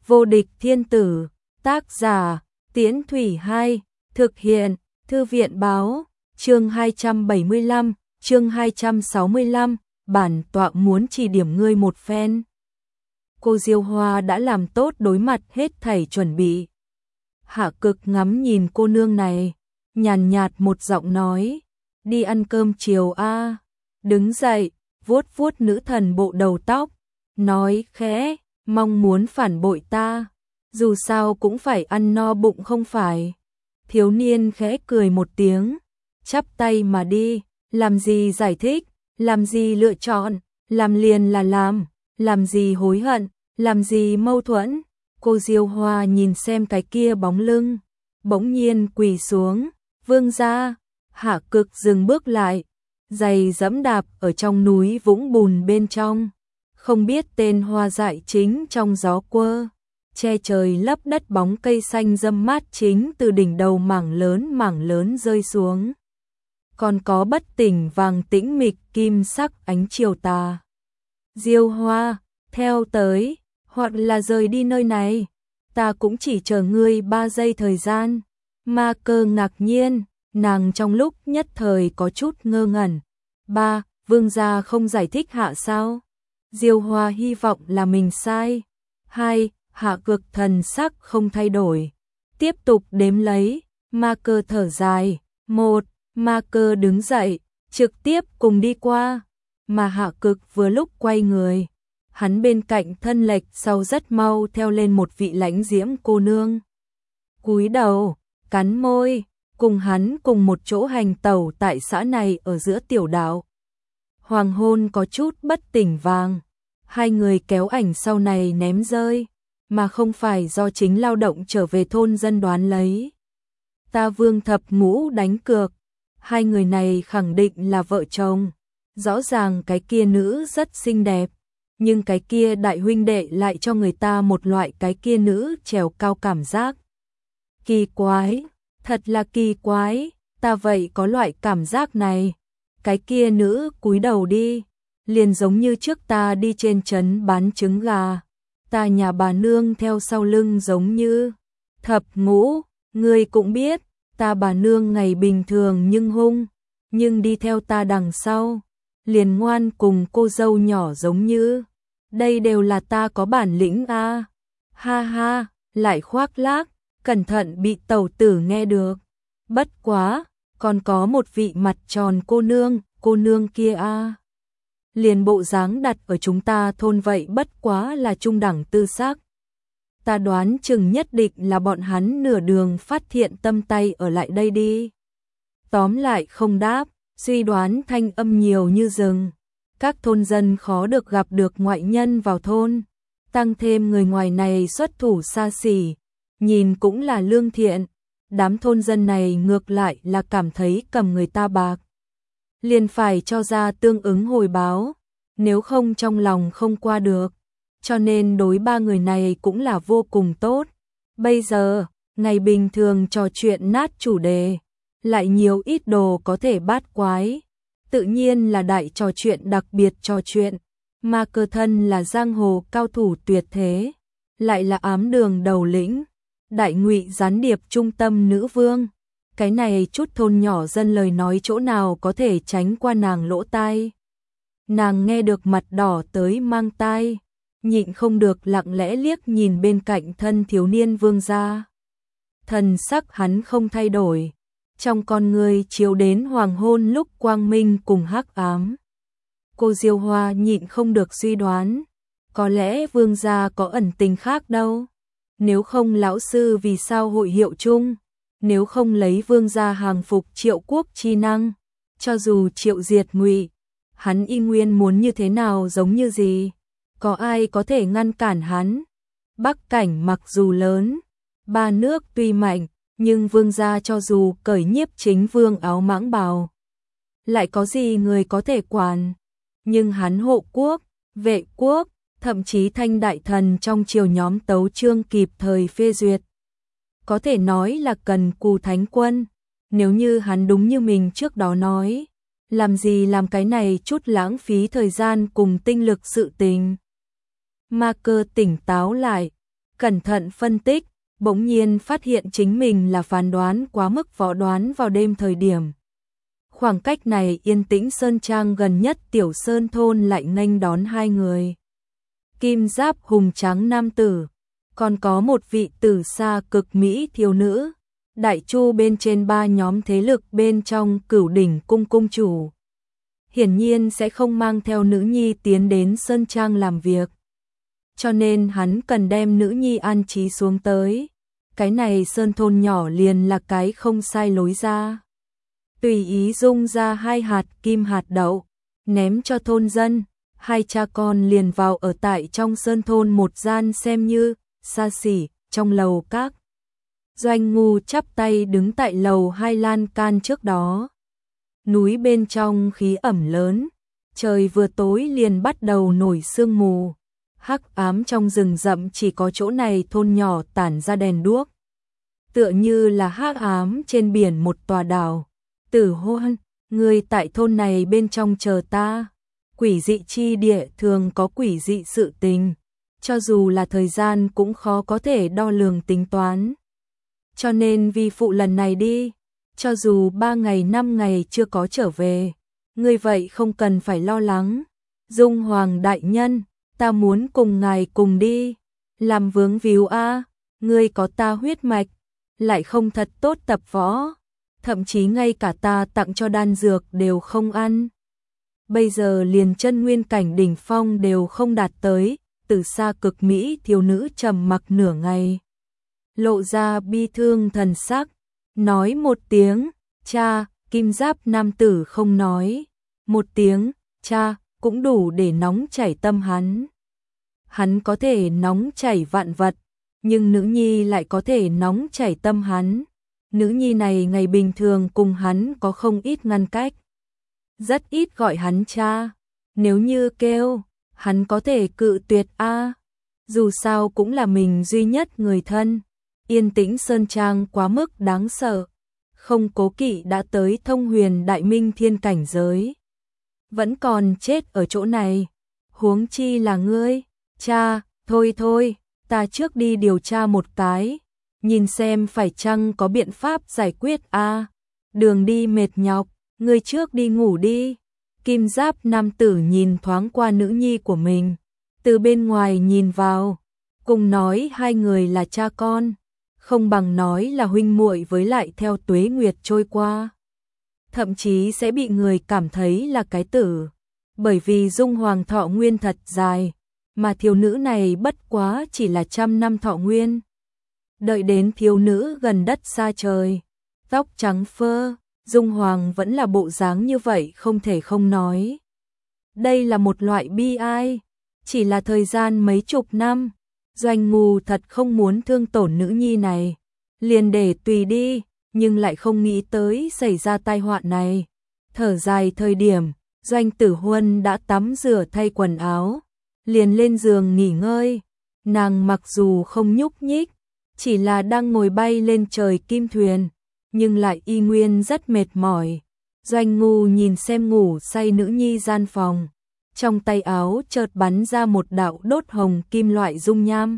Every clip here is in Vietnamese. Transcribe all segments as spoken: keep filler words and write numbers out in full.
Vô địch thiên tử, tác giả, Tiễn Thủy hai, thực hiện, Thư viện báo, chương hai trăm bảy mươi lăm, chương hai trăm sáu mươi lăm, bản tọa muốn chỉ điểm ngươi một phen. Cô Diêu Hoa đã làm tốt đối mặt hết thảy chuẩn bị. Hạ Cực ngắm nhìn cô nương này, nhàn nhạt một giọng nói, đi ăn cơm chiều a. Đứng dậy, vuốt vuốt nữ thần bộ đầu tóc, nói khẽ, mong muốn phản bội ta, dù sao cũng phải ăn no bụng không phải. Thiếu niên khẽ cười một tiếng, chắp tay mà đi, làm gì giải thích, làm gì lựa chọn, làm liền là làm, làm gì hối hận, làm gì mâu thuẫn. Cô Diêu Hoa nhìn xem cái kia bóng lưng, bỗng nhiên quỳ xuống, vương gia. Hạ Cực dừng bước lại, giày dẫm đạp ở trong núi vũng bùn bên trong, không biết tên hoa dại chính trong gió quơ, che trời lấp đất bóng cây xanh râm mát chính từ đỉnh đầu mảng lớn mảng lớn rơi xuống. Còn có bất tỉnh vàng tĩnh mịch kim sắc ánh chiều tà. Diêu Hoa, theo tới, hoặc là rời đi nơi này, ta cũng chỉ chờ ngươi ba giây thời gian. Ma Cơ ngạc nhiên, nàng trong lúc nhất thời có chút ngơ ngẩn. Ba, vương gia không giải thích hạ sao? Diêu Hoa hy vọng là mình sai. Hai, Hạ Cực thần sắc không thay đổi, tiếp tục đếm lấy. Ma Cơ thở dài. Một, Ma Cơ đứng dậy, trực tiếp cùng đi qua. Mà Hạ Cực vừa lúc quay người, hắn bên cạnh thân lệch sau rất mau theo lên một vị lãnh diễm cô nương. Cúi đầu, cắn môi, cùng hắn cùng một chỗ hành tẩu tại xã này ở giữa tiểu đảo. Hoàng hôn có chút bất tỉnh vàng, hai người kéo ảnh sau này ném rơi, mà không phải do chính lao động trở về thôn dân đoán lấy. Ta Vương thập ngũ đánh cược, hai người này khẳng định là vợ chồng. Rõ ràng cái kia nữ rất xinh đẹp, nhưng cái kia đại huynh đệ lại cho người ta một loại cái kia nữ trèo cao cảm giác. Kỳ quái, thật là kỳ quái, ta vậy có loại cảm giác này. Cái kia nữ cúi đầu đi, liền giống như trước ta đi trên trấn bán trứng gà, ta nhà bà nương theo sau lưng giống như. Thập ngũ, ngươi cũng biết, ta bà nương ngày bình thường nhưng hung, nhưng đi theo ta đằng sau, liền ngoan cùng cô dâu nhỏ giống như. Đây đều là ta có bản lĩnh a. À. Ha ha, lại khoác lác, cẩn thận bị tẩu tử nghe được. Bất quá, còn có một vị mặt tròn cô nương, cô nương kia a. À. Liền bộ dáng đặt ở chúng ta thôn vậy bất quá là trung đẳng tư sắc. Ta đoán chừng nhất định là bọn hắn nửa đường phát hiện tâm tay ở lại đây đi. Tóm lại không đáp, suy đoán thanh âm nhiều như rừng. Các thôn dân khó được gặp được ngoại nhân vào thôn, tăng thêm người ngoài này xuất thủ xa xỉ, nhìn cũng là lương thiện. Đám thôn dân này ngược lại là cảm thấy cầm người ta bạc, liền phải cho ra tương ứng hồi báo, nếu không trong lòng không qua được, cho nên đối ba người này cũng là vô cùng tốt. Bây giờ, ngày bình thường trò chuyện nát chủ đề, lại nhiều ít đồ có thể bát quái, tự nhiên là đại trò chuyện đặc biệt trò chuyện. Ma Cơ thân là giang hồ cao thủ tuyệt thế, lại là ám đường đầu lĩnh, đại ngụy gián điệp trung tâm nữ vương. Cái này chút thôn nhỏ dân lời nói chỗ nào có thể tránh qua nàng lỗ tai. Nàng nghe được mặt đỏ tới mang tai, nhịn không được lặng lẽ liếc nhìn bên cạnh thân thiếu niên vương gia. Thần sắc hắn không thay đổi, trong con người chiếu đến hoàng hôn lúc quang minh cùng hắc ám. Cô Diêu Hoa nhịn không được suy đoán, có lẽ vương gia có ẩn tình khác đâu. Nếu không lão sư vì sao hội hiệu chung, nếu không lấy vương gia hàng phục Triệu quốc chi năng, cho dù Triệu diệt ngụy, hắn y nguyên muốn như thế nào giống như gì, có ai có thể ngăn cản hắn. Bắc cảnh mặc dù lớn, ba nước tuy mạnh, nhưng vương gia cho dù cởi nhiếp chính vương áo mãng bào, lại có gì người có thể quản. Nhưng hắn hộ quốc, vệ quốc, thậm chí thanh đại thần trong triều nhóm tấu chương kịp thời phê duyệt, có thể nói là cần cù thánh quân. Nếu như hắn đúng như mình trước đó nói, làm gì làm cái này chút lãng phí thời gian cùng tinh lực sự tình. Ma Cơ tỉnh táo lại, cẩn thận phân tích, bỗng nhiên phát hiện chính mình là phán đoán quá mức võ đoán vào đêm thời điểm. Khoảng cách này yên tĩnh sơn trang gần nhất Tiểu Sơn thôn lại nghênh đón hai người. Kim giáp hùng tráng nam tử, còn có một vị tử xa cực mỹ thiếu nữ. Đại chu bên trên ba nhóm thế lực bên trong Cửu Đỉnh cung cung chủ. Hiển nhiên sẽ không mang theo nữ nhi tiến đến sơn trang làm việc. Cho nên hắn cần đem nữ nhi an trí xuống tới. Cái này sơn thôn nhỏ liền là cái không sai lối ra. Tùy ý dung ra hai hạt kim hạt đậu, ném cho thôn dân, hai cha con liền vào ở tại trong sơn thôn một gian xem như xa xỉ trong lầu các. Doanh Ngu chắp tay đứng tại lầu hai lan can trước đó. Núi bên trong khí ẩm lớn, trời vừa tối liền bắt đầu nổi sương mù. Hắc ám trong rừng rậm chỉ có chỗ này thôn nhỏ tản ra đèn đuốc. Tựa như là hắc ám trên biển một tòa đảo. Tử Huân, người tại thôn này bên trong chờ ta. Quỷ dị chi địa thường có quỷ dị sự tình, cho dù là thời gian cũng khó có thể đo lường tính toán. Cho nên vi phụ lần này đi, cho dù ba ngày năm ngày chưa có trở về, ngươi vậy không cần phải lo lắng. Dung Hoàng đại nhân, ta muốn cùng ngài cùng đi, làm vướng víu a, ngươi có ta huyết mạch, lại không thật tốt tập võ, thậm chí ngay cả ta tặng cho đan dược đều không ăn. Bây giờ liền chân nguyên cảnh đỉnh phong đều không đạt tới, từ xa cực mỹ thiếu nữ trầm mặc nửa ngày. Lộ ra bi thương thần sắc, nói một tiếng, cha, kim giáp nam tử không nói. Một tiếng, cha, cũng đủ để nóng chảy tâm hắn. Hắn có thể nóng chảy vạn vật, nhưng nữ nhi lại có thể nóng chảy tâm hắn. Nữ nhi này ngày bình thường cùng hắn có không ít ngăn cách. Rất ít gọi hắn cha, nếu như kêu, hắn có thể cự tuyệt a. Dù sao cũng là mình duy nhất người thân. Yên tĩnh sơn trang quá mức đáng sợ, không cố kỵ đã tới thông huyền đại minh thiên cảnh giới. Vẫn còn chết ở chỗ này, huống chi là ngươi, cha, thôi thôi, ta trước đi điều tra một cái, nhìn xem phải chăng có biện pháp giải quyết a. Đường đi mệt nhọc, ngươi trước đi ngủ đi. Kim giáp nam tử nhìn thoáng qua nữ nhi của mình, từ bên ngoài nhìn vào, cùng nói hai người là cha con, không bằng nói là huynh muội với lại theo tuế nguyệt trôi qua. Thậm chí sẽ bị người cảm thấy là cái tử, bởi vì Dung Hoàng thọ nguyên thật dài, mà thiếu nữ này bất quá chỉ là trăm năm thọ nguyên. Đợi đến thiếu nữ gần đất xa trời, tóc trắng phơ, Dung Hoàng vẫn là bộ dáng như vậy không thể không nói. Đây là một loại bi ai, chỉ là thời gian mấy chục năm, Doanh Ngu thật không muốn thương tổn nữ nhi này, liền để tùy đi, nhưng lại không nghĩ tới xảy ra tai họa này. Thở dài thời điểm, Doanh Tử Huân đã tắm rửa thay quần áo, liền lên giường nghỉ ngơi. Nàng mặc dù không nhúc nhích, chỉ là đang ngồi bay lên trời kim thuyền, nhưng lại y nguyên rất mệt mỏi. Doanh Ngu nhìn xem ngủ say nữ nhi gian phòng, trong tay áo chợt bắn ra một đạo đốt hồng kim loại dung nham.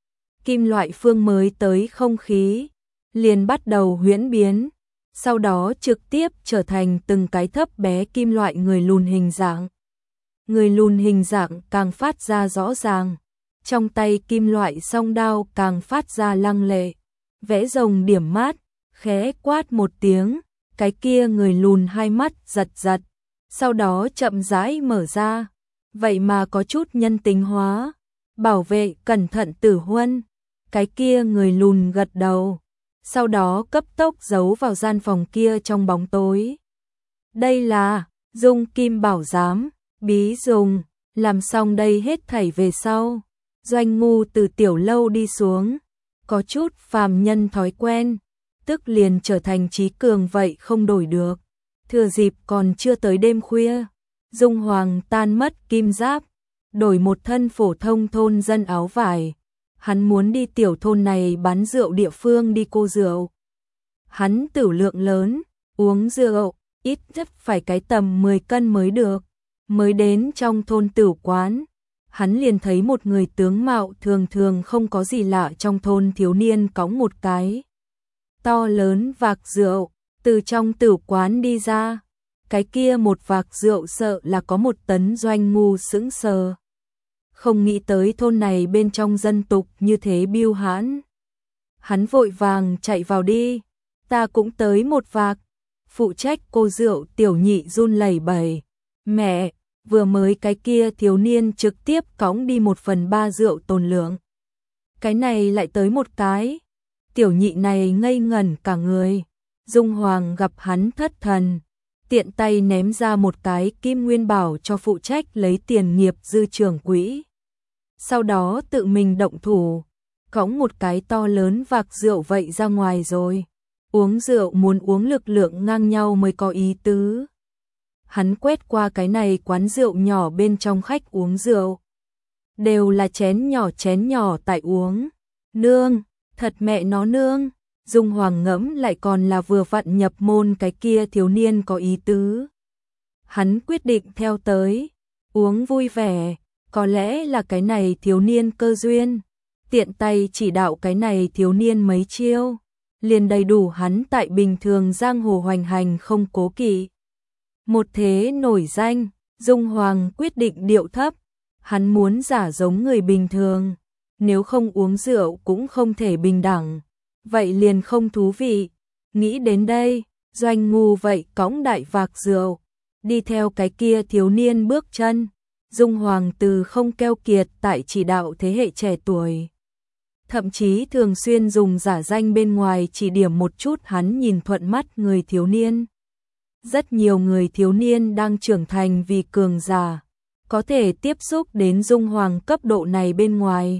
Kim loại phương mới tới không khí, liền bắt đầu huyễn biến, sau đó trực tiếp trở thành từng cái thấp bé kim loại người lùn hình dạng. Người lùn hình dạng càng phát ra rõ ràng, trong tay kim loại song đao càng phát ra lăng lệ, vẽ rồng điểm mát, khẽ quát một tiếng, cái kia người lùn hai mắt giật giật, sau đó chậm rãi mở ra, vậy mà có chút nhân tính hóa. Bảo vệ cẩn thận Tử Huân, cái kia người lùn gật đầu, sau đó cấp tốc giấu vào gian phòng kia trong bóng tối. Đây là Dung Kim Bảo Giám, bí dùng, làm xong đây hết thảy về sau. Doanh Ngu từ tiểu lâu đi xuống, có chút phàm nhân thói quen, tức liền trở thành trí cường vậy không đổi được. Thừa dịp còn chưa tới đêm khuya, Dung Hoàng tan mất kim giáp, đổi một thân phổ thông thôn dân áo vải. Hắn muốn đi tiểu thôn này bán rượu địa phương đi cô rượu. Hắn tửu lượng lớn, uống rượu, ít nhất phải cái tầm mười cân mới được. Mới đến trong thôn tửu quán, hắn liền thấy một người tướng mạo thường thường không có gì lạ trong thôn thiếu niên cõng một cái to lớn vạc rượu, từ trong tử quán đi ra. Cái kia một vạc rượu sợ là có một tấn. Doanh Ngu sững sờ. Không nghĩ tới thôn này bên trong dân tục như thế biêu hãn. Hắn vội vàng chạy vào đi. Ta cũng tới một vạc. Phụ trách cô rượu tiểu nhị run lẩy bẩy. Mẹ, vừa mới cái kia thiếu niên trực tiếp cõng đi một phần ba rượu tồn lượng. Cái này lại tới một cái. Tiểu nhị này ngây ngẩn cả người. Dung Hoàng gặp hắn thất thần, tiện tay ném ra một cái kim nguyên bảo cho phụ trách lấy tiền nghiệp dư trưởng quỹ. Sau đó tự mình động thủ, cõng một cái to lớn vạc rượu vậy ra ngoài rồi. Uống rượu muốn uống lực lượng ngang nhau mới có ý tứ. Hắn quét qua cái này quán rượu nhỏ bên trong khách uống rượu. Đều là chén nhỏ chén nhỏ tại uống. Nương, thật mẹ nó nương. Dung Hoàng ngẫm lại còn là vừa vặn nhập môn cái kia thiếu niên có ý tứ. Hắn quyết định theo tới, uống vui vẻ, có lẽ là cái này thiếu niên cơ duyên. Tiện tay chỉ đạo cái này thiếu niên mấy chiêu, liền đầy đủ hắn tại bình thường giang hồ hoành hành không cố kỵ. Một thế nổi danh, Dung Hoàng quyết định điệu thấp, hắn muốn giả giống người bình thường, nếu không uống rượu cũng không thể bình đẳng. Vậy liền không thú vị. Nghĩ đến đây, Doanh Ngu vậy cõng đại vạc rượu, đi theo cái kia thiếu niên bước chân. Dung Hoàng từ không keo kiệt tại chỉ đạo thế hệ trẻ tuổi. Thậm chí thường xuyên dùng giả danh bên ngoài chỉ điểm một chút hắn nhìn thuận mắt người thiếu niên. Rất nhiều người thiếu niên đang trưởng thành vì cường giả, có thể tiếp xúc đến Dung Hoàng cấp độ này bên ngoài.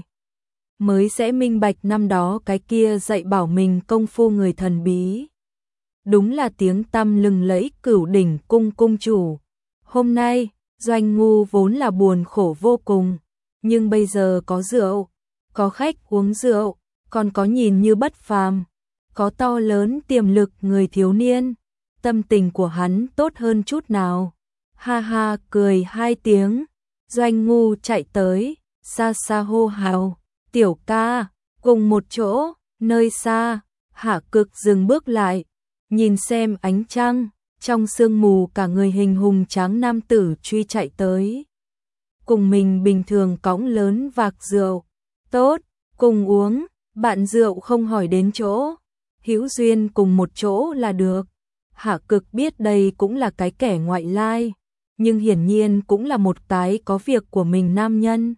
Mới sẽ minh bạch năm đó cái kia dạy bảo mình công phu người thần bí. Đúng là tiếng tăm lừng lẫy Cửu Đỉnh cung cung chủ. Hôm nay, Doanh Ngu vốn là buồn khổ vô cùng, nhưng bây giờ có rượu, có khách uống rượu, còn có nhìn như bất phàm, có to lớn tiềm lực người thiếu niên, tâm tình của hắn tốt hơn chút nào. Ha ha cười hai tiếng, Doanh Ngu chạy tới, xa xa hô hào. Tiểu ca, cùng một chỗ, nơi xa, Hạ Cực dừng bước lại, nhìn xem ánh trăng, trong sương mù cả người hình hùng tráng nam tử truy chạy tới. Cùng mình bình thường cõng lớn vạc rượu, tốt, cùng uống, bạn rượu không hỏi đến chỗ, hữu duyên cùng một chỗ là được. Hạ Cực biết đây cũng là cái kẻ ngoại lai, nhưng hiển nhiên cũng là một cái có việc của mình nam nhân.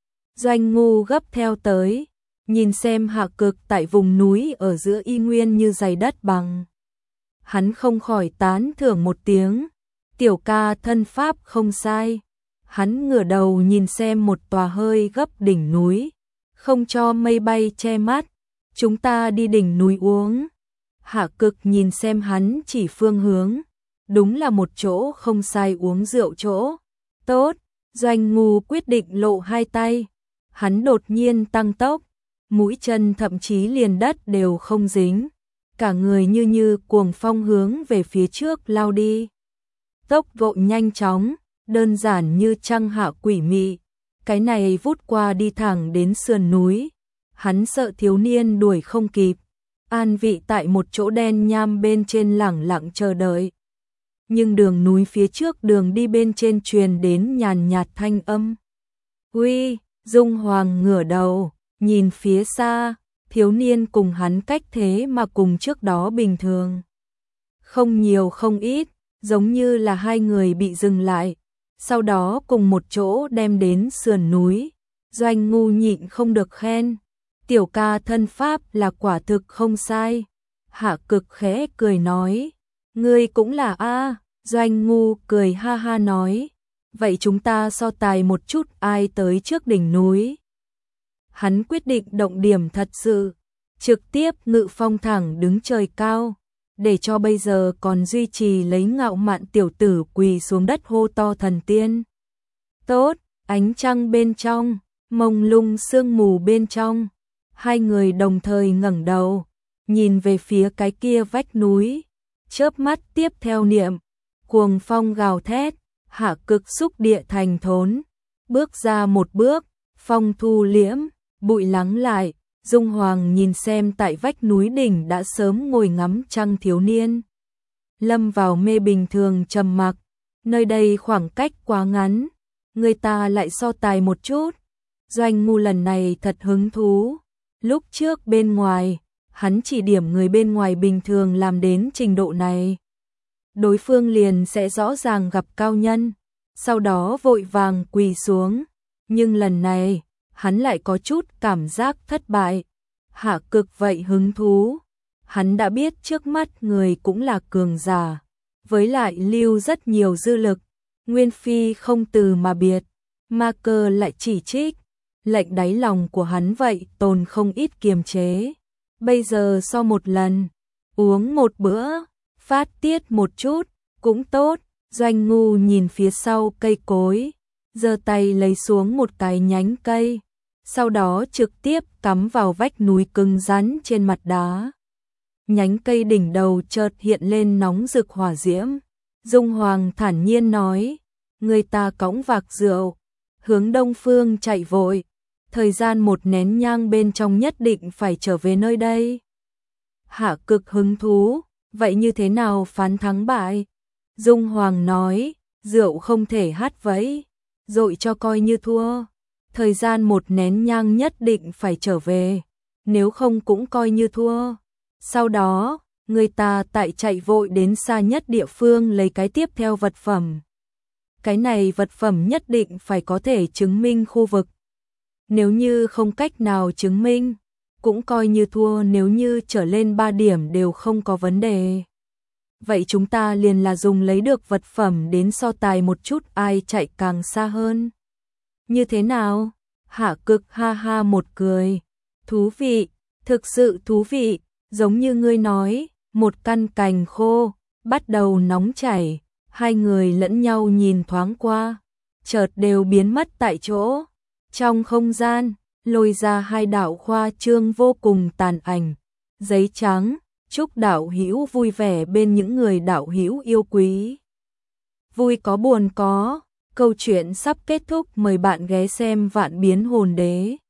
Doanh Ngu gấp theo tới, nhìn xem Hạ Cực tại vùng núi ở giữa y nguyên như dày đất bằng. Hắn không khỏi tán thưởng một tiếng, tiểu ca thân pháp không sai. Hắn ngửa đầu nhìn xem một tòa hơi gấp đỉnh núi, không cho mây bay che mắt, chúng ta đi đỉnh núi uống. Hạ Cực nhìn xem hắn chỉ phương hướng, đúng là một chỗ không sai uống rượu chỗ. Tốt, Doanh Ngu quyết định lộ hai tay. Hắn đột nhiên tăng tốc, mũi chân thậm chí liền đất đều không dính, cả người như như cuồng phong hướng về phía trước lao đi. Tốc độ nhanh chóng, đơn giản như trăng hạ quỷ mị, cái này vút qua đi thẳng đến sườn núi. Hắn sợ thiếu niên đuổi không kịp, an vị tại một chỗ đen nham bên trên lẳng lặng chờ đợi. Nhưng đường núi phía trước đường đi bên trên truyền đến nhàn nhạt thanh âm. Uy! Dung Hoàng ngửa đầu, nhìn phía xa, thiếu niên cùng hắn cách thế mà cùng trước đó bình thường. Không nhiều không ít, giống như là hai người bị dừng lại, sau đó cùng một chỗ đem đến sườn núi. Doanh Ngu nhịn không được khen, tiểu ca thân pháp là quả thực không sai. Hạ Cực khẽ cười nói, ngươi cũng là a. Doanh Ngu cười ha ha nói, vậy chúng ta so tài một chút ai tới trước đỉnh núi. Hắn quyết định động điểm thật sự, trực tiếp ngự phong thẳng đứng trời cao, để cho bây giờ còn duy trì lấy ngạo mạn tiểu tử quỳ xuống đất hô to thần tiên. Tốt, ánh trăng bên trong, mông lung sương mù bên trong, hai người đồng thời ngẩng đầu, nhìn về phía cái kia vách núi, chớp mắt tiếp theo niệm, cuồng phong gào thét. Hạ Cực xúc địa thành thốn, Bước ra một bước, phong thu liễm, bụi lắng lại, Dung Hoàng nhìn xem tại vách núi đỉnh đã sớm ngồi ngắm trăng thiếu niên. Lâm vào mê bình thường trầm mặc, nơi đây khoảng cách quá ngắn, người ta lại so tài một chút. Doanh Ngu lần này thật hứng thú, lúc trước bên ngoài, hắn chỉ điểm người bên ngoài bình thường làm đến trình độ này. Đối phương liền sẽ rõ ràng gặp cao nhân, sau đó vội vàng quỳ xuống, nhưng lần này, hắn lại có chút cảm giác thất bại. Hạ Cực vậy hứng thú, hắn đã biết trước mắt người cũng là cường giả, với lại lưu rất nhiều dư lực, Nguyên Phi không từ mà biệt, Ma Cơ lại chỉ trích, lệnh đáy lòng của hắn vậy tồn không ít kiềm chế. Bây giờ so một lần, uống một bữa, phát tiết một chút, cũng tốt. Doanh Ngu nhìn phía sau cây cối, giơ tay lấy xuống một cái nhánh cây, sau đó trực tiếp cắm vào vách núi cứng rắn trên mặt đá. Nhánh cây đỉnh đầu chợt hiện lên nóng rực hỏa diễm. Dung Hoàng thản nhiên nói, người ta cõng vạc rượu, hướng đông phương chạy vội, thời gian một nén nhang bên trong nhất định phải trở về nơi đây. Hạ Cực hứng thú, vậy như thế nào phán thắng bại? Dung Hoàng nói, rượu không thể hát vẫy, dội cho coi như thua. Thời gian một nén nhang nhất định phải trở về, nếu không cũng coi như thua. Sau đó, người ta tại chạy vội đến xa nhất địa phương lấy cái tiếp theo vật phẩm. Cái này vật phẩm nhất định phải có thể chứng minh khu vực. Nếu như không cách nào chứng minh, cũng coi như thua, nếu như trở lên ba điểm đều không có vấn đề. Vậy chúng ta liền là dùng lấy được vật phẩm đến so tài một chút ai chạy càng xa hơn. Như thế nào? Hạ Cực ha ha một cười. Thú vị, thực sự thú vị, giống như ngươi nói, một căn cành khô, bắt đầu nóng chảy, hai người lẫn nhau nhìn thoáng qua, chợt đều biến mất tại chỗ. Trong không gian, lôi ra hai đạo khoa trương vô cùng tàn ảnh, giấy trắng, chúc đạo hữu vui vẻ bên những người đạo hữu yêu quý. Vui có buồn có, câu chuyện sắp kết thúc, mời bạn ghé xem Vạn Biến Hồn Đế.